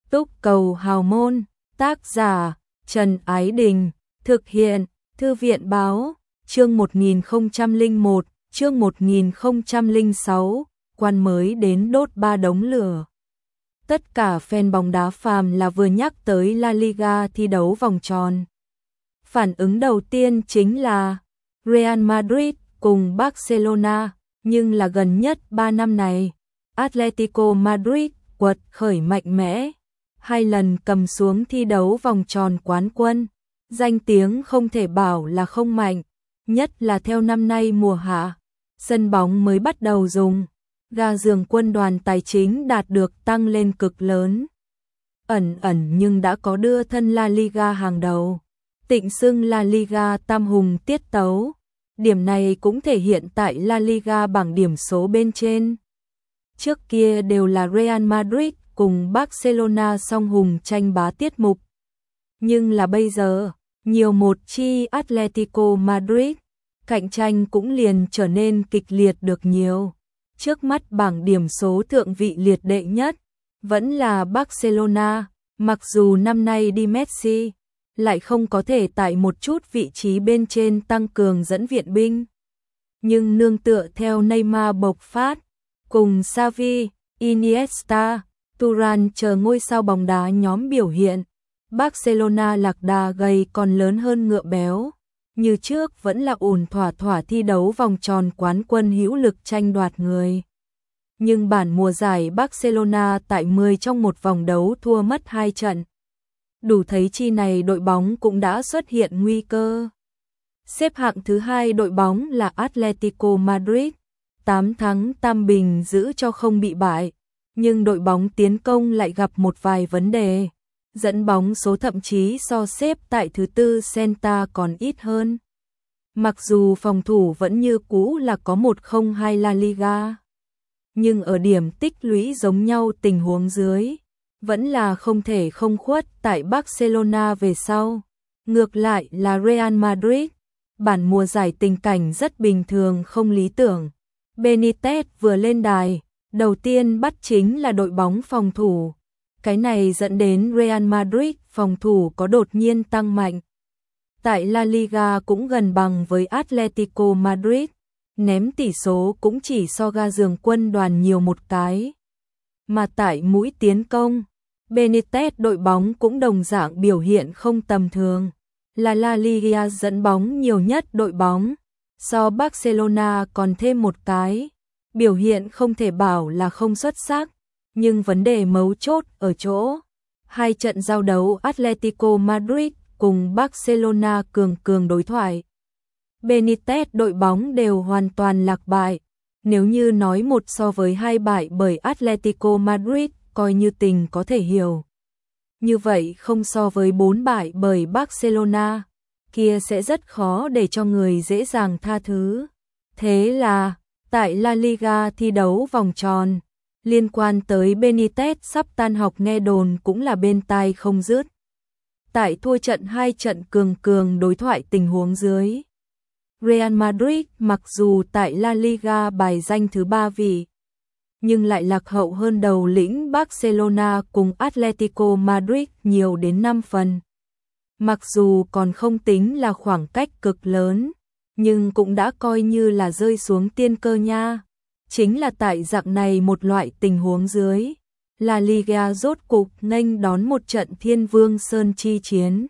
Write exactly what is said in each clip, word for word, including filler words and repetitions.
Túc Cầu Hào Môn, tác giả Trần Ái Đình, thực hiện Thư viện Báo, chương một nghìn không trăm lẻ một, chương một nghìn không trăm lẻ sáu, quan mới đến đốt ba đống lửa. Tất cả fan bóng đá phàm là vừa nhắc tới La Liga thi đấu vòng tròn. Phản ứng đầu tiên chính là Real Madrid cùng Barcelona, nhưng là gần nhất ba năm này, Atletico Madrid quật khởi mạnh mẽ, hai lần cầm xuống thi đấu vòng tròn quán quân, danh tiếng không thể bảo là không mạnh, nhất là theo năm nay mùa hạ, sân bóng mới bắt đầu dùng, ga giường quân đoàn tài chính đạt được tăng lên cực lớn. Ẩn ẩn nhưng đã có đưa thân La Liga hàng đầu, tịnh xưng La Liga tam hùng tiết tấu, điểm này cũng thể hiện tại La Liga bảng điểm số bên trên. Trước kia đều là Real Madrid cùng Barcelona song hùng tranh bá tiết mục. Nhưng là bây giờ, nhiều một chi Atletico Madrid, cạnh tranh cũng liền trở nên kịch liệt được nhiều. Trước mắt bảng điểm số thượng vị liệt đệ nhất, vẫn là Barcelona, mặc dù năm nay đi Messi, lại không có thể tại một chút vị trí bên trên tăng cường dẫn viện binh. Nhưng nương tựa theo Neymar bộc phát, cùng Xavi, Iniesta, Turan chờ ngôi sao bóng đá nhóm biểu hiện, Barcelona lạc đà gầy còn lớn hơn ngựa béo, như trước vẫn là ổn thỏa thỏa thi đấu vòng tròn quán quân hữu lực tranh đoạt người. Nhưng bản mùa giải Barcelona tại mười trong một vòng đấu thua mất hai trận. Đủ thấy chi này đội bóng cũng đã xuất hiện nguy cơ. Xếp hạng thứ hai đội bóng là Atletico Madrid, tám thắng tam bình giữ cho không bị bại, nhưng đội bóng tiến công lại gặp một vài vấn đề, dẫn bóng số thậm chí so xếp tại thứ tư Celta còn ít hơn. Mặc dù phòng thủ vẫn như cũ là có một không hai La Liga, nhưng ở điểm tích lũy giống nhau tình huống dưới, vẫn là không thể không khuất tại Barcelona về sau. Ngược lại là Real Madrid, bản mùa giải tình cảnh rất bình thường không lý tưởng. Benitez vừa lên đài, đầu tiên bắt chính là đội bóng phòng thủ. Cái này dẫn đến Real Madrid phòng thủ có đột nhiên tăng mạnh. Tại La Liga cũng gần bằng với Atletico Madrid, ném tỷ số cũng chỉ so ga giường quân đoàn nhiều một cái. Mà tại mũi tiến công, Benitez đội bóng cũng đồng dạng biểu hiện không tầm thường, là La Liga dẫn bóng nhiều nhất đội bóng, so Barcelona còn thêm một cái, biểu hiện không thể bảo là không xuất sắc, nhưng vấn đề mấu chốt ở chỗ, hai trận giao đấu Atletico Madrid cùng Barcelona cường cường đối thoại. Benitez đội bóng đều hoàn toàn lạc bại, nếu như nói một so với hai bại bởi Atletico Madrid coi như tình có thể hiểu. Như vậy không so với bốn bại bởi Barcelona, kia sẽ rất khó để cho người dễ dàng tha thứ. Thế là, tại La Liga thi đấu vòng tròn, liên quan tới Benitez sắp tan học nghe đồn cũng là bên tai không dứt. Tại thua trận hai trận cường cường đối thoại tình huống dưới, Real Madrid mặc dù tại La Liga bài danh thứ ba vị, nhưng lại lạc hậu hơn đầu lĩnh Barcelona cùng Atletico Madrid nhiều đến năm phần. Mặc dù còn không tính là khoảng cách cực lớn, nhưng cũng đã coi như là rơi xuống tiên cơ nha. Chính là tại dạng này một loại tình huống dưới, La Liga rốt cục nghênh đón một trận Thiên Vương Sơn chi chiến.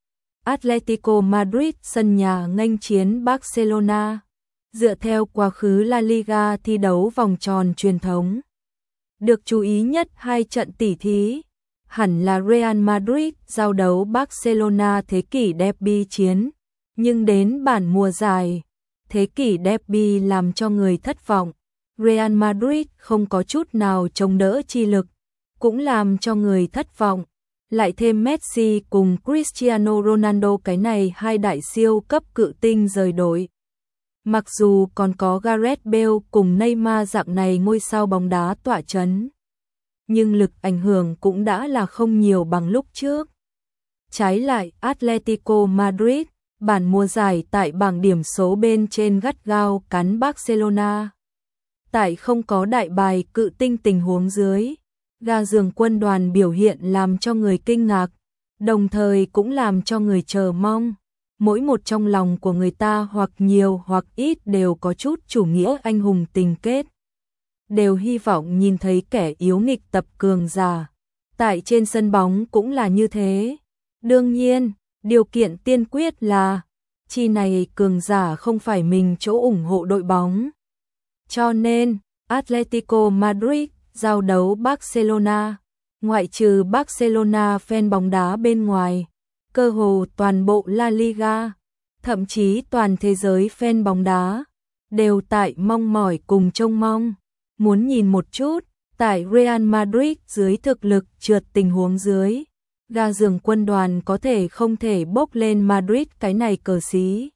Atletico Madrid sân nhà nghênh chiến Barcelona. Dựa theo quá khứ La Liga thi đấu vòng tròn truyền thống, được chú ý nhất hai trận tỉ thí, hẳn là Real Madrid giao đấu Barcelona thế kỷ derby chiến, nhưng đến bản mùa giải, thế kỷ derby làm cho người thất vọng. Real Madrid không có chút nào chống đỡ chi lực, cũng làm cho người thất vọng. Lại thêm Messi cùng Cristiano Ronaldo cái này hai đại siêu cấp cự tinh rời đội. Mặc dù còn có Gareth Bale cùng Neymar dạng này ngôi sao bóng đá tỏa chấn, nhưng lực ảnh hưởng cũng đã là không nhiều bằng lúc trước. Trái lại Atletico Madrid, bản mùa giải tại bảng điểm số bên trên gắt gao cắn Barcelona. Tại không có đại bài cự tinh tình huống dưới, Gà giường quân đoàn biểu hiện làm cho người kinh ngạc, đồng thời cũng làm cho người chờ mong. Mỗi một trong lòng của người ta hoặc nhiều hoặc ít đều có chút chủ nghĩa anh hùng tình kết. Đều hy vọng nhìn thấy kẻ yếu nghịch tập cường giả. Tại trên sân bóng cũng là như thế. Đương nhiên, điều kiện tiên quyết là chi này cường giả không phải mình chỗ ủng hộ đội bóng. Cho nên, Atletico Madrid giao đấu Barcelona, ngoại trừ Barcelona fan bóng đá bên ngoài, cơ hồ toàn bộ La Liga, thậm chí toàn thế giới fan bóng đá, đều tại mong mỏi cùng trông mong, muốn nhìn một chút, tại Real Madrid dưới thực lực trượt tình huống dưới, gà giường quân đoàn có thể không thể bốc lên Madrid cái này cờ xí.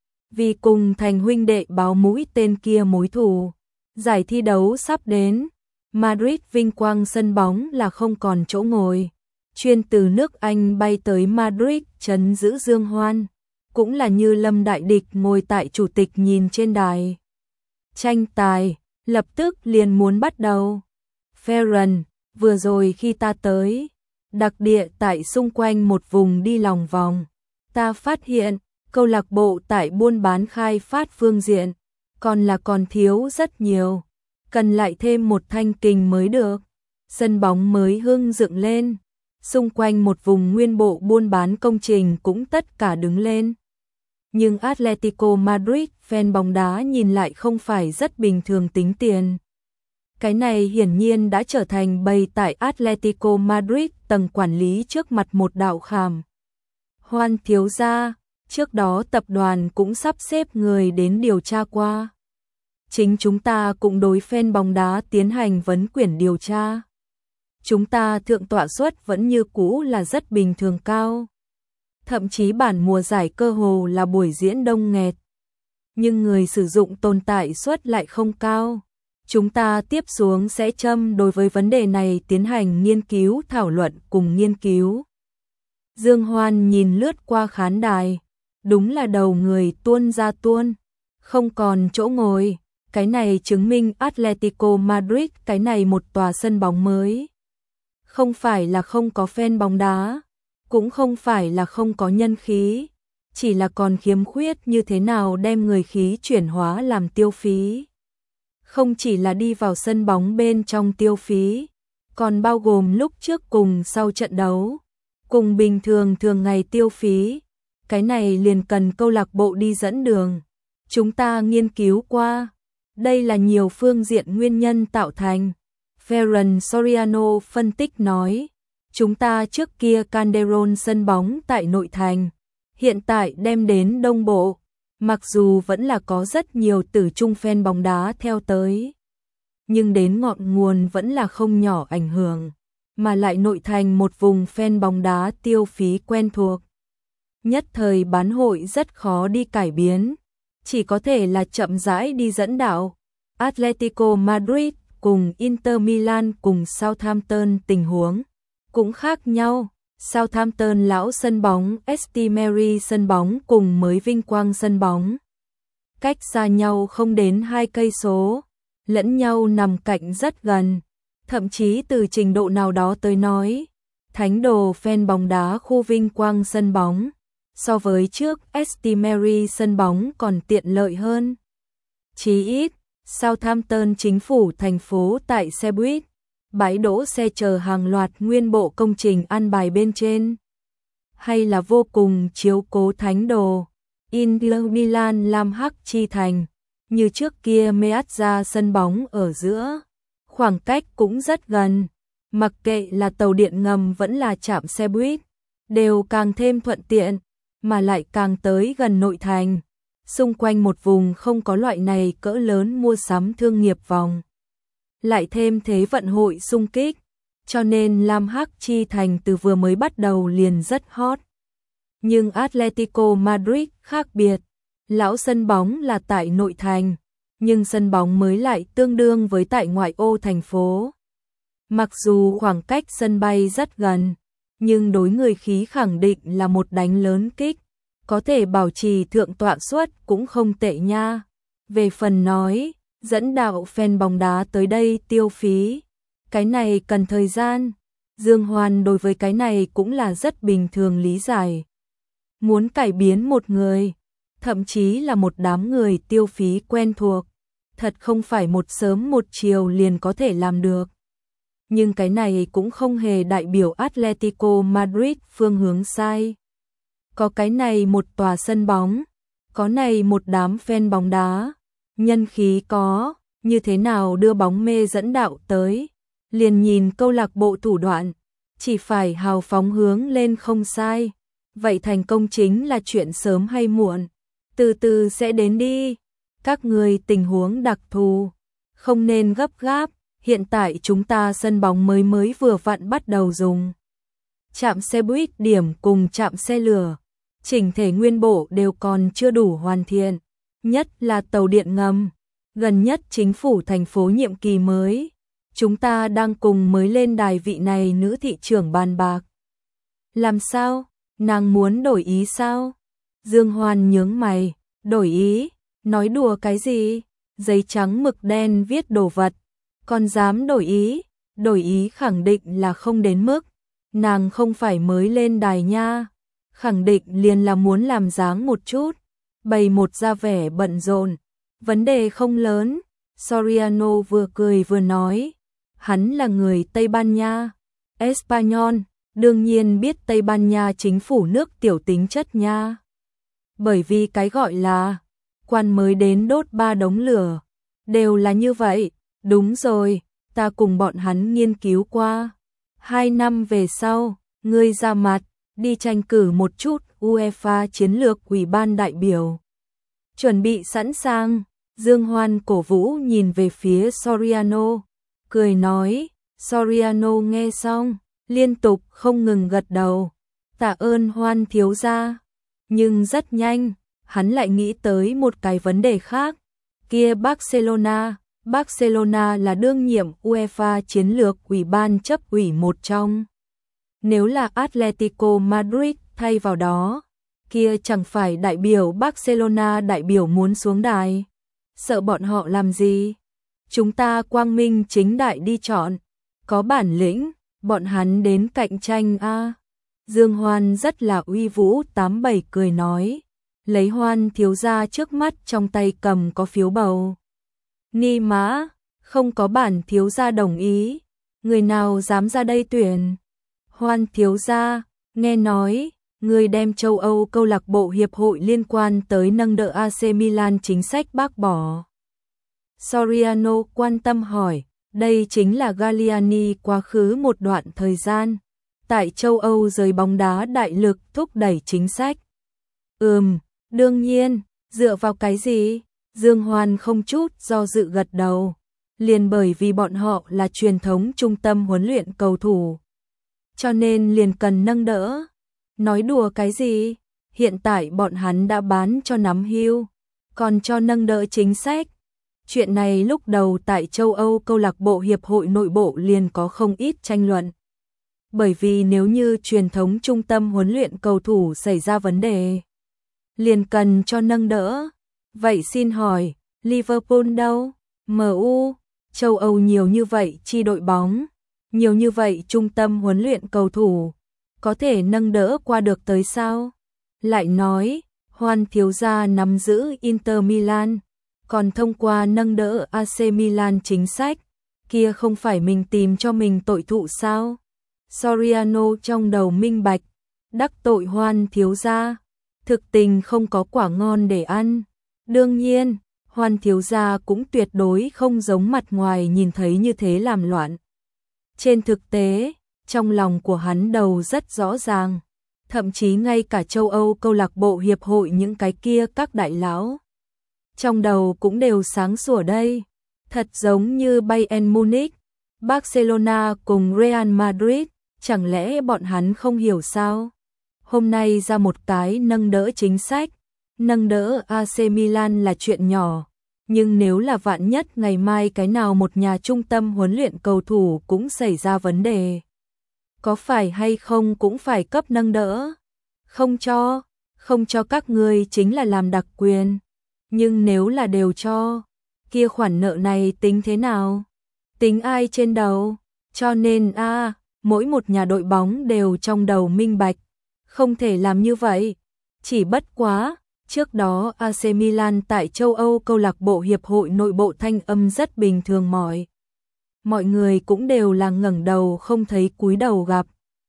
Vì cùng thành huynh đệ báo mũi tên kia mối thù, giải thi đấu sắp đến, Madrid vinh quang sân bóng là không còn chỗ ngồi. Chuyên từ nước Anh bay tới Madrid trấn giữ Dương Hoan, cũng là như lâm đại địch ngồi tại chủ tịch nhìn trên đài. Tranh tài, lập tức liền muốn bắt đầu. Ferran, vừa rồi khi ta tới, đặc địa tại xung quanh một vùng đi lòng vòng, ta phát hiện, câu lạc bộ tại buôn bán khai phát phương diện, còn là còn thiếu rất nhiều, cần lại thêm một thanh kình mới được. Sân bóng mới hưng dựng lên, xung quanh một vùng nguyên bộ buôn bán công trình cũng tất cả đứng lên. Nhưng Atletico Madrid fan bóng đá nhìn lại không phải rất bình thường tính tiền. Cái này hiển nhiên đã trở thành bày tại Atletico Madrid tầng quản lý trước mặt một đạo khảm. Hoan thiếu gia, trước đó tập đoàn cũng sắp xếp người đến điều tra qua. Chính chúng ta cũng đối fan bóng đá tiến hành vấn quyển điều tra. Chúng ta thượng tọa suất vẫn như cũ là rất bình thường cao. Thậm chí bản mùa giải cơ hồ là buổi diễn đông nghẹt. Nhưng người sử dụng tồn tại suất lại không cao. Chúng ta tiếp xuống sẽ châm đối với vấn đề này tiến hành nghiên cứu thảo luận cùng nghiên cứu. Dương Hoan nhìn lướt qua khán đài. Đúng là đầu người tuôn ra tuôn. Không còn chỗ ngồi. Cái này chứng minh Atletico Madrid cái này một tòa sân bóng mới. Không phải là không có fan bóng đá, cũng không phải là không có nhân khí, chỉ là còn khiếm khuyết như thế nào đem người khí chuyển hóa làm tiêu phí. Không chỉ là đi vào sân bóng bên trong tiêu phí, còn bao gồm lúc trước cùng sau trận đấu, cùng bình thường thường ngày tiêu phí. Cái này liền cần câu lạc bộ đi dẫn đường. Chúng ta nghiên cứu qua, đây là nhiều phương diện nguyên nhân tạo thành. Ferran Soriano phân tích nói, chúng ta trước kia Calderón sân bóng tại nội thành, hiện tại đem đến Đông Bộ, mặc dù vẫn là có rất nhiều tử trung fan bóng đá theo tới, nhưng đến ngọn nguồn vẫn là không nhỏ ảnh hưởng, mà lại nội thành một vùng fan bóng đá tiêu phí quen thuộc. Nhất thời bán hội rất khó đi cải biến, chỉ có thể là chậm rãi đi dẫn đạo. Atletico Madrid cùng Inter Milan cùng Southampton tình huống cũng khác nhau. Southampton lão sân bóng St Mary sân bóng cùng mới vinh quang sân bóng, cách xa nhau không đến hai cây số, lẫn nhau nằm cạnh rất gần, thậm chí từ trình độ nào đó tới nói, thánh đồ fan bóng đá khu vinh quang sân bóng so với trước St Mary sân bóng còn tiện lợi hơn. Chí ít Southampton chính phủ thành phố tại xe buýt, bãi đỗ xe chờ hàng loạt nguyên bộ công trình an bài bên trên, hay là vô cùng chiếu cố thánh đồ. Inter Milan Lam Hắc chi thành, như trước kia Meazza sân bóng ở giữa, khoảng cách cũng rất gần, mặc kệ là tàu điện ngầm vẫn là trạm xe buýt, đều càng thêm thuận tiện, mà lại càng tới gần nội thành. Xung quanh một vùng không có loại này cỡ lớn mua sắm thương nghiệp vòng, lại thêm thế vận hội xung kích, cho nên Lam Hắc chi thành từ vừa mới bắt đầu liền rất hot. Nhưng Atletico Madrid khác biệt, lão sân bóng là tại nội thành, nhưng sân bóng mới lại tương đương với tại ngoại ô thành phố. Mặc dù khoảng cách sân bay rất gần, nhưng đối người khí khẳng định là một đánh lớn kích. Có thể bảo trì thượng tọa suất cũng không tệ nha. Về phần nói, dẫn đạo fan bóng đá tới đây tiêu phí, Cái này cần thời gian. Dương Hoan đối với cái này cũng là rất bình thường lý giải. Muốn cải biến một người, thậm chí là một đám người tiêu phí quen thuộc, thật không phải một sớm một chiều liền có thể làm được. Nhưng cái này cũng không hề đại biểu Atletico Madrid phương hướng sai. Có cái này một tòa sân bóng, có này một đám fan bóng đá, nhân khí có, như thế nào đưa bóng mê dẫn đạo tới, liền nhìn câu lạc bộ thủ đoạn, chỉ phải hào phóng hướng lên không sai. Vậy thành công chính là chuyện sớm hay muộn, từ từ sẽ đến đi. Các người tình huống đặc thù, không nên gấp gáp, hiện tại chúng ta sân bóng mới mới vừa vặn bắt đầu dùng. Trạm xe buýt điểm cùng trạm xe lửa, chỉnh thể nguyên bộ đều còn chưa đủ hoàn thiện, nhất là tàu điện ngầm. Gần nhất chính phủ thành phố nhiệm kỳ mới, chúng ta đang cùng mới lên đài vị này nữ thị trưởng bàn bạc. Làm sao? Nàng muốn đổi ý sao? Dương Hoan nhướng mày, đổi ý? Nói đùa cái gì? Giấy trắng mực đen viết đồ vật, còn dám đổi ý? Đổi ý khẳng định là không đến mức. Nàng không phải mới lên đài nha, khẳng định liền là muốn làm dáng một chút, bày một ra vẻ bận rộn. Vấn đề không lớn. Soriano vừa cười vừa nói, hắn là người Tây Ban Nha, Espanyol, đương nhiên biết Tây Ban Nha chính phủ nước tiểu tính chất nha. Bởi vì cái gọi là quan mới đến đốt ba đống lửa, đều là như vậy. Đúng rồi, ta cùng bọn hắn nghiên cứu qua. Hai năm về sau, ngươi ra mặt, đi tranh cử một chút UEFA chiến lược ủy ban đại biểu. Chuẩn bị sẵn sàng. Dương Hoan cổ vũ nhìn về phía Soriano, cười nói. Soriano nghe xong, liên tục không ngừng gật đầu. Tạ ơn Hoan thiếu gia. Nhưng rất nhanh, hắn lại nghĩ tới một cái vấn đề khác. Kia Barcelona, Barcelona là đương nhiệm UEFA chiến lược ủy ban chấp ủy một trong. Nếu là Atletico Madrid thay vào đó, kia chẳng phải đại biểu Barcelona đại biểu muốn xuống đài. Sợ bọn họ làm gì? Chúng ta quang minh chính đại đi chọn, có bản lĩnh, bọn hắn đến cạnh tranh a. À. Dương Hoan rất là uy vũ tám bảy cười nói, lấy Hoan thiếu gia trước mắt trong tay cầm có phiếu bầu. Ni mã, không có bản thiếu gia đồng ý, người nào dám ra đây tuyển? Hoan thiếu gia, nghe nói, người đem châu Âu câu lạc bộ hiệp hội liên quan tới nâng đỡ a xê Milan chính sách bác bỏ. Soriano quan tâm hỏi, đây chính là Galliani quá khứ một đoạn thời gian, tại châu Âu giới bóng đá đại lực thúc đẩy chính sách. Ừm, đương nhiên, dựa vào cái gì? Dương Hoan không chút do dự gật đầu, liền bởi vì bọn họ là truyền thống trung tâm huấn luyện cầu thủ, cho nên liền cần nâng đỡ. Nói đùa cái gì? Hiện tại bọn hắn đã bán cho nắm hưu, còn cho nâng đỡ chính sách. Chuyện này lúc đầu tại châu Âu câu lạc bộ hiệp hội nội bộ liền có không ít tranh luận. Bởi vì nếu như truyền thống trung tâm huấn luyện cầu thủ xảy ra vấn đề, liền cần cho nâng đỡ. Vậy xin hỏi, Liverpool đâu? em u, châu Âu nhiều như vậy chi đội bóng, nhiều như vậy trung tâm huấn luyện cầu thủ, có thể nâng đỡ qua được tới sao? Lại nói, Hoan thiếu gia nắm giữ Inter Milan, còn thông qua nâng đỡ a xê Milan chính sách, kia không phải mình tìm cho mình tội thụ sao? Soriano trong đầu minh bạch, đắc tội Hoan thiếu gia, thực tình không có quả ngon để ăn. Đương nhiên, Hoan thiếu gia cũng tuyệt đối không giống mặt ngoài nhìn thấy như thế làm loạn. Trên thực tế, trong lòng của hắn đầu rất rõ ràng, thậm chí ngay cả châu Âu câu lạc bộ hiệp hội những cái kia các đại lão, trong đầu cũng đều sáng sủa đây. Thật giống như Bayern Munich, Barcelona cùng Real Madrid, chẳng lẽ bọn hắn không hiểu sao? Hôm nay ra một cái nâng đỡ chính sách, nâng đỡ a xê Milan là chuyện nhỏ, nhưng nếu là vạn nhất ngày mai cái nào một nhà trung tâm huấn luyện cầu thủ cũng xảy ra vấn đề, có phải hay không cũng phải cấp nâng đỡ? Không cho, không cho các ngươi chính là làm đặc quyền, nhưng nếu là đều cho, kia khoản nợ này tính thế nào? Tính ai trên đầu? Cho nên a, mỗi một nhà đội bóng đều trong đầu minh bạch, không thể làm như vậy. Chỉ bất quá, trước đó a xê Milan tại châu Âu câu lạc bộ hiệp hội nội bộ thanh âm rất bình thường mọi. Mọi người cũng đều là ngẩng đầu không thấy cúi đầu gặp.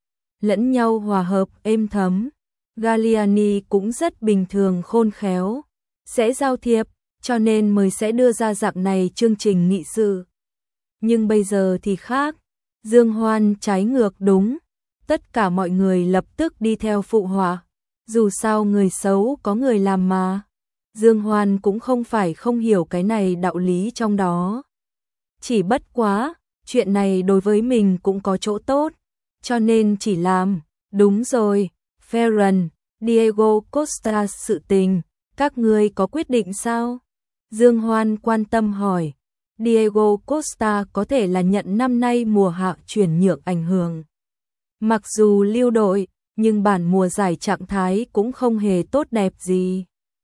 Lẫn nhau hòa hợp êm thấm. Galliani cũng rất bình thường khôn khéo, sẽ giao thiệp, cho nên mới sẽ đưa ra dạng này chương trình nghị sự. Nhưng bây giờ thì khác, Dương Hoan trái ngược đúng, tất cả mọi người lập tức đi theo phụ họa, dù sao người xấu có người làm mà. Dương Hoan cũng không phải không hiểu cái này đạo lý trong đó. Chỉ bất quá, chuyện này đối với mình cũng có chỗ tốt, cho nên chỉ làm, đúng rồi, Ferran, Diego Costa sự tình, các ngươi có quyết định sao? Dương Hoan quan tâm hỏi. Diego Costa có thể là nhận năm nay mùa hạ chuyển nhượng ảnh hưởng. Mặc dù lưu đội, nhưng bản mùa giải trạng thái cũng không hề tốt đẹp gì.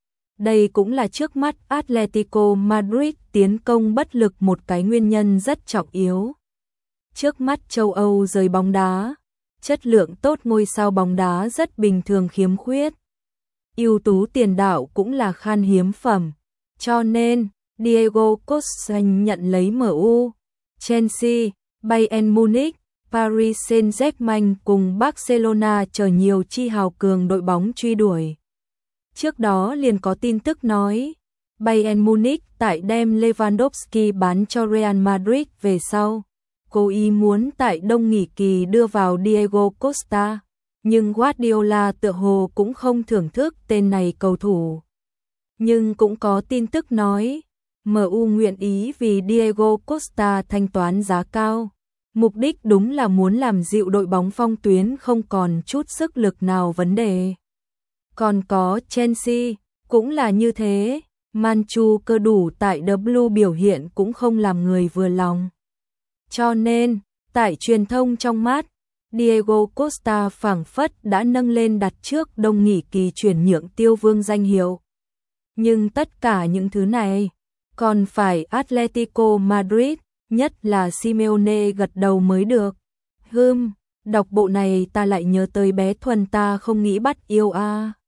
Đây cũng là trước mắt Atletico Madrid tiến công bất lực một cái nguyên nhân rất trọng yếu. Trước mắt châu Âu giới bóng đá, chất lượng tốt ngôi sao bóng đá rất bình thường khiếm khuyết. Ưu tú tiền đạo cũng là khan hiếm phẩm. Cho nên, Diego Costa nhận lấy em u, Chelsea, Bayern Munich, Paris Saint-Germain cùng Barcelona chờ nhiều chi hào cường đội bóng truy đuổi. Trước đó liền có tin tức nói, Bayern Munich tại đem Lewandowski bán cho Real Madrid về sau, cố ý muốn tại đông nghỉ kỳ đưa vào Diego Costa, nhưng Guardiola tựa hồ cũng không thưởng thức tên này cầu thủ. Nhưng cũng có tin tức nói, em u nguyện ý vì Diego Costa thanh toán giá cao. Mục đích đúng là muốn làm dịu đội bóng phong tuyến không còn chút sức lực nào vấn đề. Còn có Chelsea, cũng là như thế, Manchu cơ đủ tại W biểu hiện cũng không làm người vừa lòng. Cho nên, tại truyền thông trong mắt, Diego Costa phảng phất đã nâng lên đặt trước đông nghỉ kỳ chuyển nhượng tiêu vương danh hiệu. Nhưng tất cả những thứ này, còn phải Atletico Madrid, nhất là Simeone gật đầu mới được. Hừm, đọc bộ này ta lại nhớ tới bé Thuần ta không nghĩ bắt yêu a.